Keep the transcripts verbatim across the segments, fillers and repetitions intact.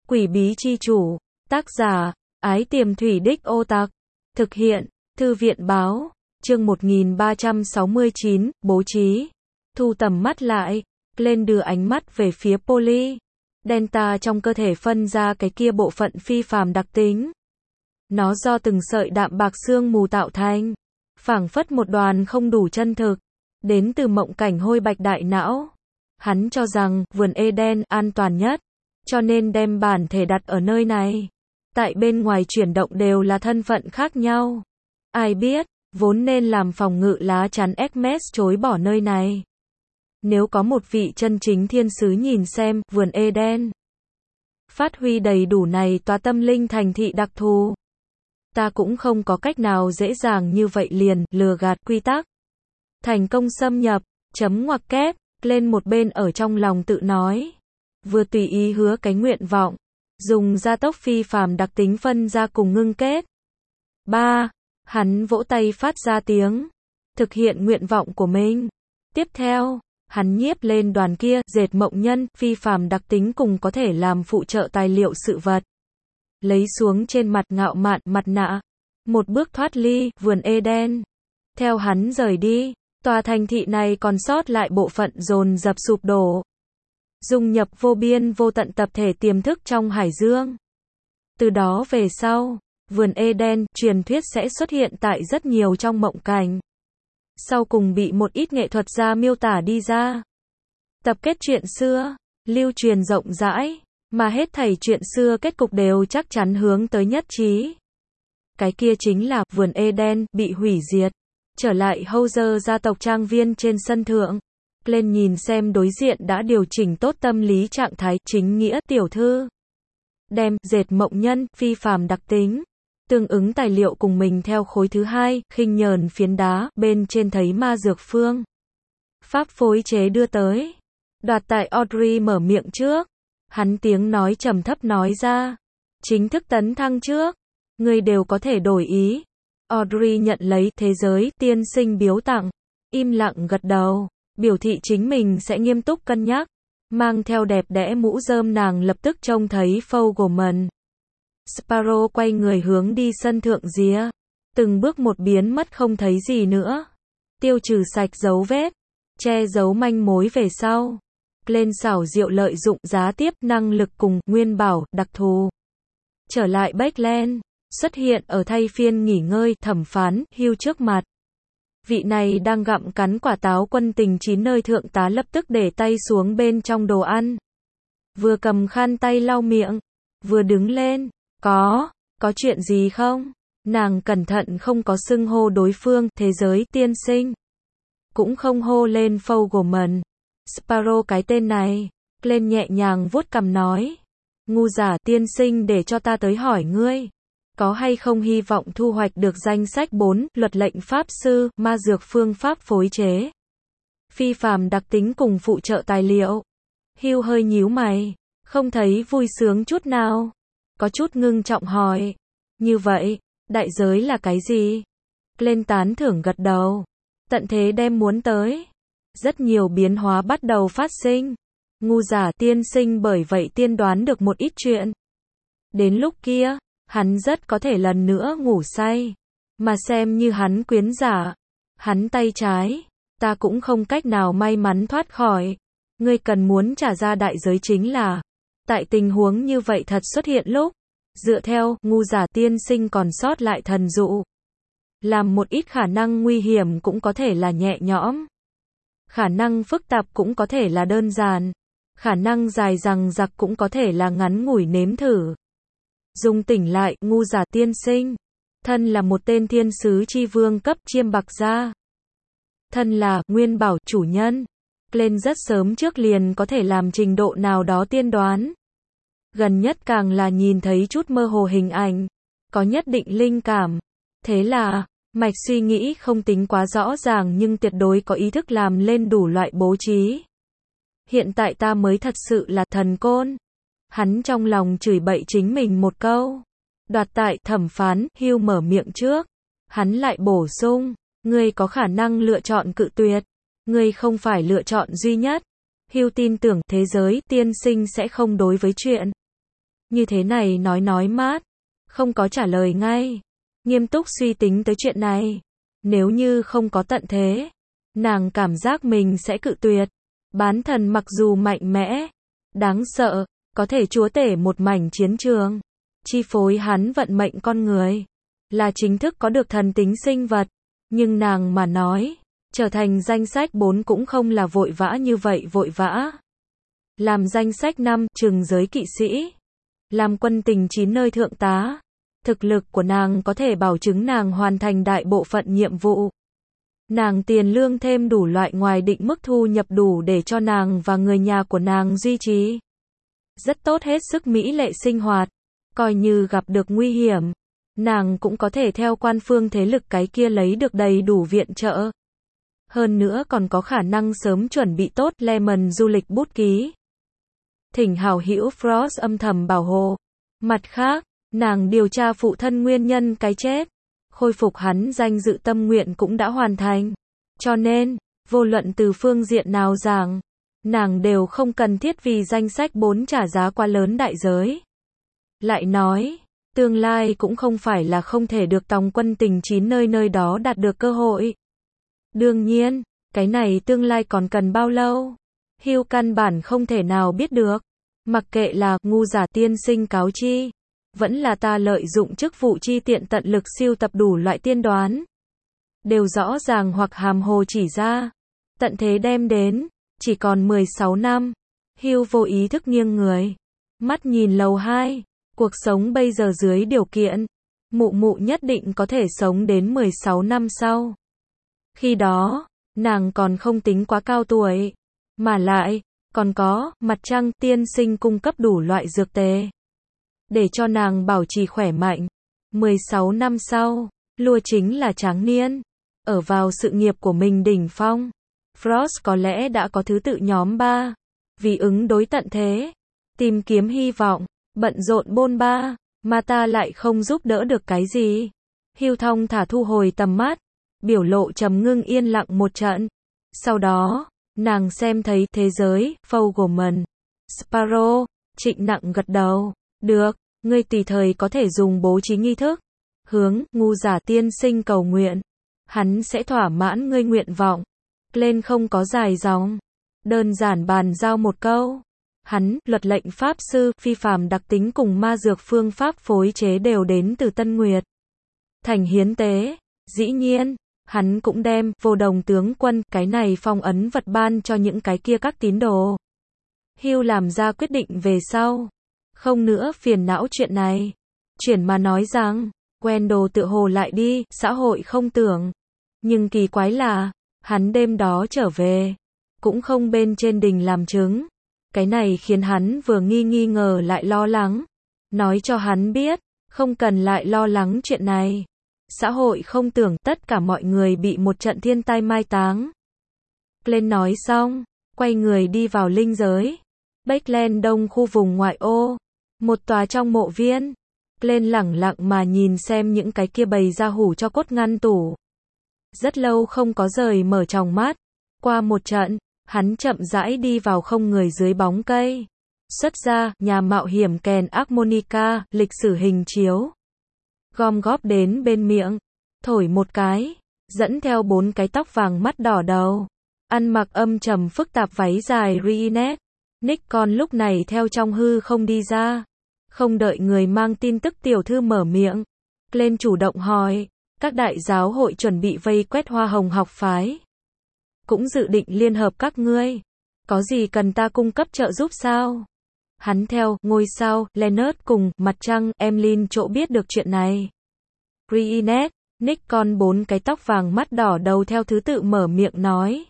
Quỷ bí chi chủ. Tác giả, Ái Tiềm Thủy Đích Ô Tặc. Thực hiện, Thư viện báo. Chương một nghìn ba trăm sáu mươi chín, bố trí. Thu tầm mắt lại, lên đưa ánh mắt về phía Polly. Delta trong cơ thể phân ra cái kia bộ phận phi phàm đặc tính. Nó do từng sợi đạm bạc sương mù tạo thành, phảng phất một đoàn không đủ chân thực, đến từ mộng cảnh hôi bạch đại não. Hắn cho rằng vườn Eden an toàn nhất, cho nên đem bản thể đặt ở nơi này. Tại bên ngoài chuyển động đều là thân phận khác nhau. Ai biết, vốn nên làm phòng ngự lá chắn Hermes chối bỏ nơi này. Nếu có một vị chân chính thiên sứ nhìn xem vườn Eden, phát huy đầy đủ này tòa tâm linh thành thị đặc thù, ta cũng không có cách nào dễ dàng như vậy liền lừa gạt quy tắc. Thành công xâm nhập, chấm ngoặc kép, lên một bên ở trong lòng tự nói. Vừa tùy ý hứa cái nguyện vọng, dùng gia tốc phi phàm đặc tính phân ra cùng ngưng kết. ba. Hắn vỗ tay phát ra tiếng, thực hiện nguyện vọng của mình. Tiếp theo, hắn nhiếp lên đoàn kia dệt mộng nhân phi phàm đặc tính cùng có thể làm phụ trợ tài liệu sự vật. Lấy xuống trên mặt ngạo mạn mặt nạ, một bước thoát ly vườn Eden. Theo hắn rời đi, tòa thành thị này còn sót lại bộ phận dồn dập sụp đổ, dung nhập vô biên vô tận tập thể tiềm thức trong hải dương. Từ đó về sau, vườn Eden truyền thuyết sẽ xuất hiện tại rất nhiều trong mộng cảnh, sau cùng bị một ít nghệ thuật gia miêu tả đi ra. Tập kết chuyện xưa, lưu truyền rộng rãi, mà hết thảy chuyện xưa kết cục đều chắc chắn hướng tới nhất trí. Cái kia chính là vườn Eden bị hủy diệt. Trở lại Hauser gia tộc trang viên trên sân thượng, lên nhìn xem đối diện đã điều chỉnh tốt tâm lý trạng thái chính nghĩa tiểu thư. Đem dệt mộng nhân phi phàm đặc tính, tương ứng tài liệu cùng mình theo khối thứ hai, khinh nhờn phiến đá, bên trên thấy ma dược phương. Pháp phối chế đưa tới. Đoạt tại Audrey mở miệng trước. Hắn tiếng nói trầm thấp nói ra. Chính thức tấn thăng trước. Người đều có thể đổi ý. Audrey nhận lấy thế giới tiên sinh biếu tặng. Im lặng gật đầu. Biểu thị chính mình sẽ nghiêm túc cân nhắc. Mang theo đẹp đẽ mũ rơm nàng lập tức trông thấy Fogelman. Sparrow quay người hướng đi sân thượng rìa. Từng bước một biến mất không thấy gì nữa. Tiêu trừ sạch dấu vết, che giấu manh mối về sau. Lên xảo diệu lợi dụng giá tiếp năng lực cùng nguyên bảo đặc thù. Trở lại Backland, xuất hiện ở thay phiên nghỉ ngơi thẩm phán Hugh trước mặt. Vị này đang gặm cắn quả táo quân tình chín nơi thượng tá lập tức để tay xuống bên trong đồ ăn. Vừa cầm khăn tay lau miệng, vừa đứng lên. Có, có chuyện gì không? Nàng cẩn thận không có xưng hô đối phương, thế giới tiên sinh. Cũng không hô lên Fogelman. Sparrow cái tên này, lên nhẹ nhàng vuốt cằm nói. Ngu giả tiên sinh để cho ta tới hỏi ngươi. Có hay không hy vọng thu hoạch được danh sách bốn, luật lệnh pháp sư, ma dược phương pháp phối chế. Phi phàm đặc tính cùng phụ trợ tài liệu. Hugh hơi nhíu mày, không thấy vui sướng chút nào. Có chút ngưng trọng hỏi. Như vậy, đại giới là cái gì? Lên tán thưởng gật đầu. Tận thế đem muốn tới. Rất nhiều biến hóa bắt đầu phát sinh. Ngu giả tiên sinh bởi vậy tiên đoán được một ít chuyện. Đến lúc kia, hắn rất có thể lần nữa ngủ say. Mà xem như hắn quyến giả. Hắn tay trái. Ta cũng không cách nào may mắn thoát khỏi. Ngươi cần muốn trả ra đại giới chính là. Tại tình huống như vậy thật xuất hiện lúc. Dựa theo, ngu giả tiên sinh còn sót lại thần dụ. Làm một ít khả năng nguy hiểm cũng có thể là nhẹ nhõm. Khả năng phức tạp cũng có thể là đơn giản. Khả năng dài dằng dặc cũng có thể là ngắn ngủi nếm thử. Dùng tỉnh lại, ngu giả tiên sinh. Thân là một tên thiên sứ chi vương cấp chiêm bạc gia. Thân là nguyên bảo chủ nhân. Lên rất sớm trước liền có thể làm trình độ nào đó tiên đoán. Gần nhất càng là nhìn thấy chút mơ hồ hình ảnh. Có nhất định linh cảm. Thế là, mạch suy nghĩ không tính quá rõ ràng nhưng tuyệt đối có ý thức làm lên đủ loại bố trí. Hiện tại ta mới thật sự là thần côn. Hắn trong lòng chửi bậy chính mình một câu. Đoạt tại thẩm phán, Hugh mở miệng trước. Hắn lại bổ sung. Ngươi có khả năng lựa chọn cự tuyệt. Ngươi không phải lựa chọn duy nhất. Hugh tin tưởng thế giới tiên sinh sẽ không đối với chuyện Như thế này nói nói mát, không có trả lời ngay. Nghiêm túc suy tính tới chuyện này. Nếu như không có tận thế, nàng cảm giác mình sẽ cự tuyệt. Bán thần mặc dù mạnh mẽ, đáng sợ, có thể chúa tể một mảnh chiến trường, chi phối hắn vận mệnh con người, là chính thức có được thần tính sinh vật. Nhưng nàng mà nói, trở thành danh sách bốn cũng không là vội vã như vậy vội vã. Làm danh sách năm, trừng giới kỵ sĩ. Làm quân tình chín nơi thượng tá. Thực lực của nàng có thể bảo chứng nàng hoàn thành đại bộ phận nhiệm vụ. Nàng tiền lương thêm đủ loại ngoài định mức thu nhập đủ để cho nàng và người nhà của nàng duy trì rất tốt hết sức mỹ lệ sinh hoạt. Coi như gặp được nguy hiểm, nàng cũng có thể theo quan phương thế lực cái kia lấy được đầy đủ viện trợ. Hơn nữa còn có khả năng sớm chuẩn bị tốt Lemon du lịch bút ký. Thỉnh hảo hữu Frost âm thầm bảo hộ. Mặt khác, nàng điều tra phụ thân nguyên nhân cái chết, khôi phục hắn danh dự tâm nguyện cũng đã hoàn thành. Cho nên, vô luận từ phương diện nào giảng, nàng đều không cần thiết vì danh sách bốn trả giá quá lớn đại giới. Lại nói, tương lai cũng không phải là không thể được tòng quân tình chín nơi nơi đó đạt được cơ hội. Đương nhiên, cái này tương lai còn cần bao lâu? Hugh căn bản không thể nào biết được. Mặc kệ là ngu giả tiên sinh cáo chi, vẫn là ta lợi dụng chức vụ chi tiện tận lực siêu tập đủ loại tiên đoán, đều rõ ràng hoặc hàm hồ chỉ ra. Tận thế đem đến, chỉ còn mười sáu năm. Hugh vô ý thức nghiêng người, mắt nhìn lầu hai. Cuộc sống bây giờ dưới điều kiện, mụ mụ nhất định có thể sống đến mười sáu năm sau. Khi đó, nàng còn không tính quá cao tuổi, mà lại, còn có, mặt trăng tiên sinh cung cấp đủ loại dược tề, để cho nàng bảo trì khỏe mạnh. mười sáu năm sau, Lua chính là tráng niên, ở vào sự nghiệp của mình đỉnh phong. Frost có lẽ đã có thứ tự nhóm ba, vì ứng đối tận thế, tìm kiếm hy vọng, bận rộn bôn ba, mà ta lại không giúp đỡ được cái gì. Hugh thong thả thu hồi tầm mắt, biểu lộ trầm ngưng yên lặng một trận. Sau đó, nàng xem thấy thế giới, Fogelman, Sparrow, trịnh nặng gật đầu. Được, ngươi tùy thời có thể dùng bố trí nghi thức, hướng ngu giả tiên sinh cầu nguyện. Hắn sẽ thỏa mãn ngươi nguyện vọng. Lên không có dài dòng, đơn giản bàn giao một câu. Hắn, luật lệnh pháp sư, phi phàm đặc tính cùng ma dược phương pháp phối chế đều đến từ Tân Nguyệt thành hiến tế. Dĩ nhiên, hắn cũng đem vô đồng tướng quân cái này phong ấn vật ban cho những cái kia các tín đồ. Hugh làm ra quyết định về sau, không nữa phiền não chuyện này. Chuyển mà nói rằng, Wendell tự hồ lại đi, xã hội không tưởng. Nhưng kỳ quái là, hắn đêm đó trở về, cũng không bên trên đình làm chứng. Cái này khiến hắn vừa nghi nghi ngờ lại lo lắng. Nói cho hắn biết, không cần lại lo lắng chuyện này. Xã hội không tưởng tất cả mọi người bị một trận thiên tai mai táng. Lên nói xong, quay người đi vào linh giới. Bakeland đông khu vùng ngoại ô, một tòa trong mộ viên. Lên lẳng lặng mà nhìn xem những cái kia bày ra hủ cho cốt ngăn tủ. Rất lâu không có rời mở tròng mắt. Qua một trận, hắn chậm rãi đi vào không người dưới bóng cây. Xuất ra, nhà mạo hiểm kèn harmonica, lịch sử hình chiếu. Gom góp đến bên miệng, thổi một cái, dẫn theo bốn cái tóc vàng mắt đỏ đầu. Ăn mặc âm trầm phức tạp váy dài Reenet. Nikon lúc này theo trong hư không đi ra. Không đợi người mang tin tức tiểu thư mở miệng. Lên chủ động hỏi, các đại giáo hội chuẩn bị vây quét hoa hồng học phái. Cũng dự định liên hợp các ngươi. Có gì cần ta cung cấp trợ giúp sao? Hắn theo, ngôi sao, Leonard cùng, mặt trăng, Emlyn chỗ biết được chuyện này. Reenet, Nikon bốn cái tóc vàng mắt đỏ đầu theo thứ tự mở miệng nói.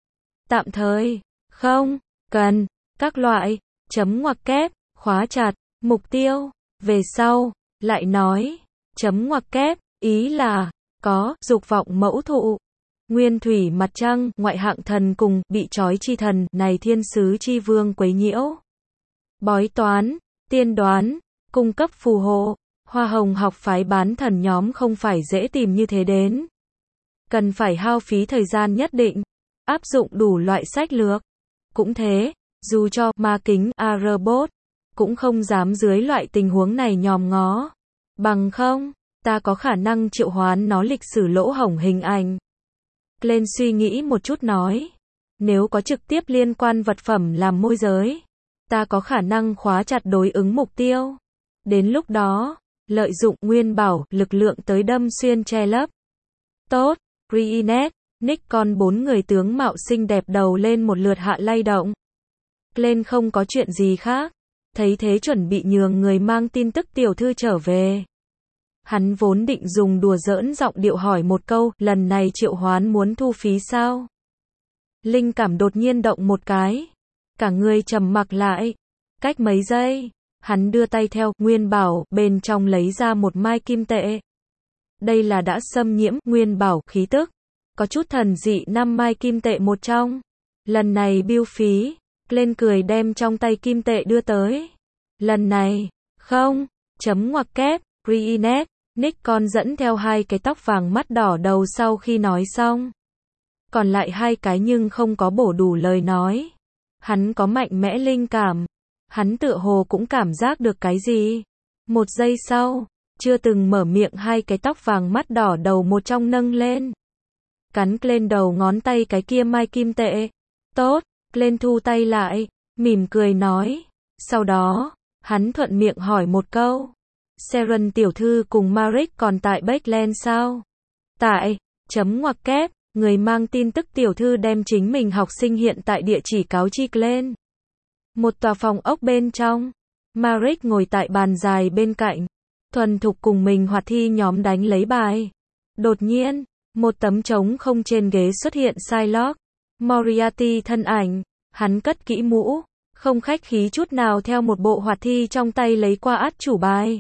Tạm thời, không, cần, các loại, chấm ngoặc kép, khóa chặt, mục tiêu, về sau, lại nói, chấm ngoặc kép, ý là, có, dục vọng mẫu thụ. Nguyên thủy mặt trăng, ngoại hạng thần cùng, bị trói chi thần, này thiên sứ chi vương quấy nhiễu. Bói toán, tiên đoán, cung cấp phù hộ, hoa hồng học phái bán thần nhóm không phải dễ tìm như thế đến. Cần phải hao phí thời gian nhất định, áp dụng đủ loại sách lược. Cũng thế, dù cho ma kính Arbot, cũng không dám dưới loại tình huống này nhòm ngó. Bằng không, ta có khả năng triệu hoán nó lịch sử lỗ hổng hình ảnh. Glenn suy nghĩ một chút nói. Nếu có trực tiếp liên quan vật phẩm làm môi giới, ta có khả năng khóa chặt đối ứng mục tiêu. Đến lúc đó, lợi dụng nguyên bảo, lực lượng tới đâm xuyên che lấp. Tốt, Reenet, Nick con bốn người tướng mạo xinh đẹp đầu lên một lượt hạ lay động. Glenn không có chuyện gì khác. Thấy thế chuẩn bị nhường người mang tin tức tiểu thư trở về. Hắn vốn định dùng đùa giỡn giọng điệu hỏi một câu, lần này triệu hoán muốn thu phí sao? Linh cảm đột nhiên động một cái. Cả người trầm mặc lại. Cách mấy giây, hắn đưa tay theo, nguyên bảo, bên trong lấy ra một mai kim tệ. Đây là đã xâm nhiễm, nguyên bảo, khí tức. Có chút thần dị năm mai kim tệ một trong. Lần này bill phí. Glenn cười đem trong tay kim tệ đưa tới. Lần này, không, chấm ngoặc kép, Reenet, Nick con dẫn theo hai cái tóc vàng mắt đỏ đầu sau khi nói xong. Còn lại hai cái nhưng không có bổ đủ lời nói. Hắn có mạnh mẽ linh cảm. Hắn tựa hồ cũng cảm giác được cái gì. Một giây sau, chưa từng mở miệng hai cái tóc vàng mắt đỏ đầu một trong nâng lên. Cắn lên đầu ngón tay cái kia mai kim tệ. Tốt, Glenn thu tay lại, mỉm cười nói. Sau đó, hắn thuận miệng hỏi một câu. Sharon tiểu thư cùng Marek còn tại Backland sao? Tại, chấm ngoặc kép, người mang tin tức tiểu thư đem chính mình học sinh hiện tại địa chỉ cáo chi lên. Một tòa phòng ốc bên trong, Marek ngồi tại bàn dài bên cạnh, thuần thục cùng mình hoạt thi nhóm đánh lấy bài. Đột nhiên, một tấm trống không trên ghế xuất hiện Psylocke, Moriarty thân ảnh, hắn cất kỹ mũ, không khách khí chút nào theo một bộ hoạt thi trong tay lấy qua át chủ bài.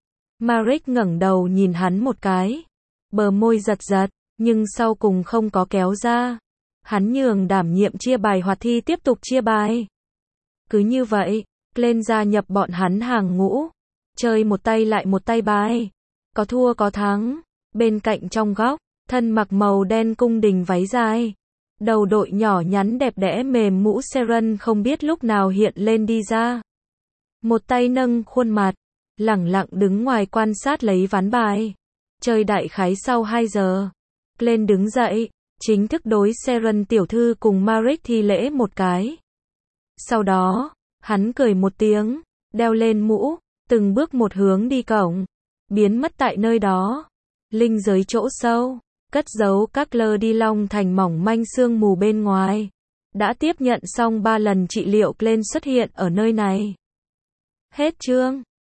Marek ngẩng đầu nhìn hắn một cái, bờ môi giật giật, nhưng sau cùng không có kéo ra. Hắn nhường đảm nhiệm chia bài hoạt thi tiếp tục chia bài. Cứ như vậy, Glenn gia nhập bọn hắn hàng ngũ, chơi một tay lại một tay bài, có thua có thắng. Bên cạnh trong góc, thân mặc màu đen cung đình váy dài, đầu đội nhỏ nhắn đẹp đẽ mềm mũ Sharon không biết lúc nào hiện lên đi ra. Một tay nâng khuôn mặt, lẳng lặng đứng ngoài quan sát lấy ván bài. Chơi đại khái sau hai giờ, Glenn đứng dậy, chính thức đối Sharon tiểu thư cùng Marek thi lễ một cái. Sau đó, hắn cười một tiếng, đeo lên mũ, từng bước một hướng đi cổng, biến mất tại nơi đó. Linh giới chỗ sâu, cất giấu các lơ đi long thành mỏng manh sương mù bên ngoài. Đã tiếp nhận xong ba lần trị liệu, Glenn xuất hiện ở nơi này. Hết chương.